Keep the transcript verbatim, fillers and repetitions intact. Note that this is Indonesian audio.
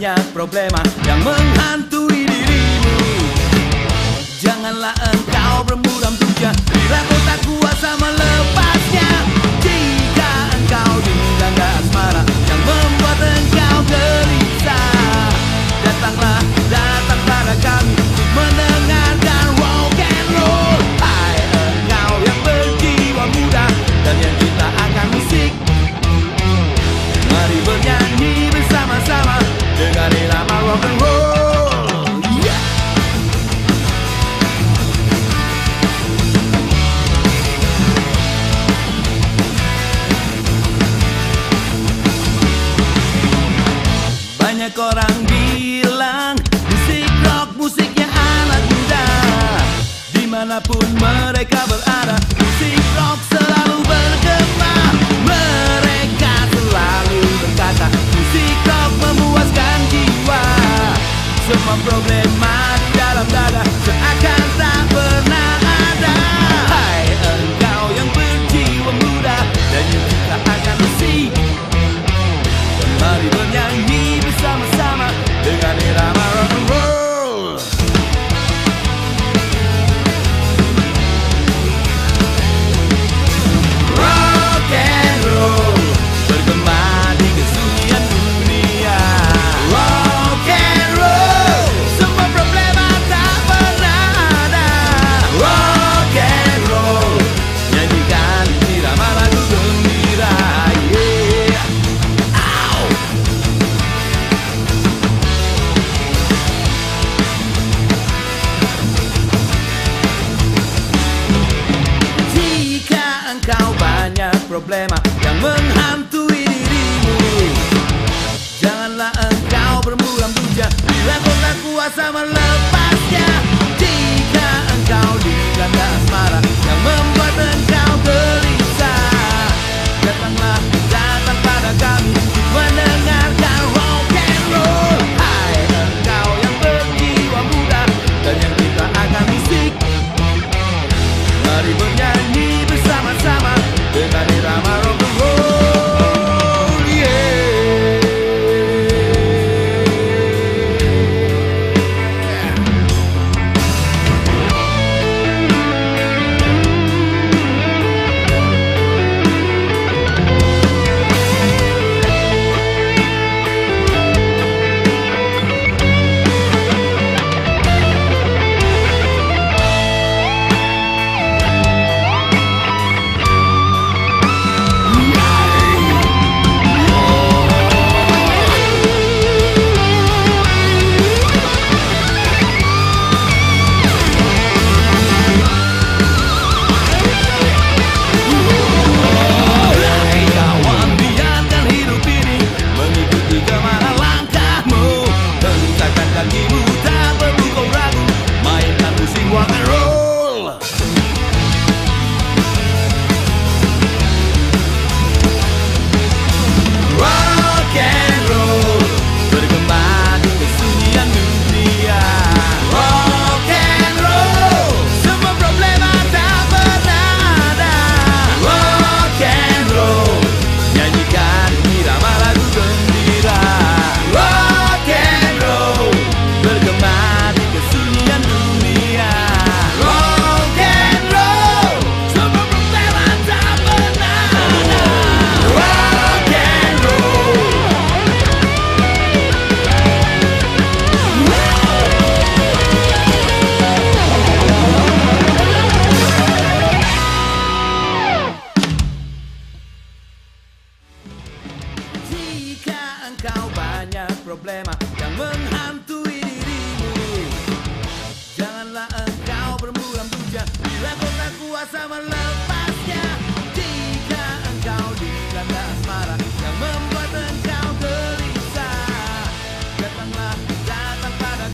banyak problema yang menghantui dirimu. Janganlah engkau bermuram puja bila kau tak kuasa melepasnya. Jika engkau dilanda asmara yang membuat engkau gelisah, datanglah, datang pada kami untuk mendengarkan rock and roll. Hai engkau yang berjiwa muda dan yang cinta akan musik, mari bernyanyi bersama-sama dengan irama rock and roll. Yeah. Banyak orang bilang musik rock musiknya anak muda. Dimanapun mereka berada, musik rock selalu bergema. Mereka selalu berkata musik rock memuaskan jiwa. Semua problema di dalam dada seakan tak pernah ada. Hai engkau yang berjiwa muda dan yang cinta akan musik, mari bernyanyi bersama-sama dengan irama rock and roll. Rock and roll bergema di kesunyian dunia. Rock and roll, semua problema tak pernah ada. Rock and roll, nyanyikan irama lagu gembira. Yeah. Ow. Jika engkau banyak problema yang menghantui dirimu, janganlah engkau bermuram puja bila kau tak kuasa melepasnya. Jika engkau dilanda asmara yang membuat engkau gelisah, datanglah, datang pada kami untuk mendengarkan rock and roll. Hai engkau yang berjiwa muda dan yang cinta akan musik, mari bernyanyi bersama-sama dengan irama rock and roll. Yeah. Jika engkau banyak problema yang menghantui dirimu, janganlah engkau bermuram puja bila kau tak kuasa melawan.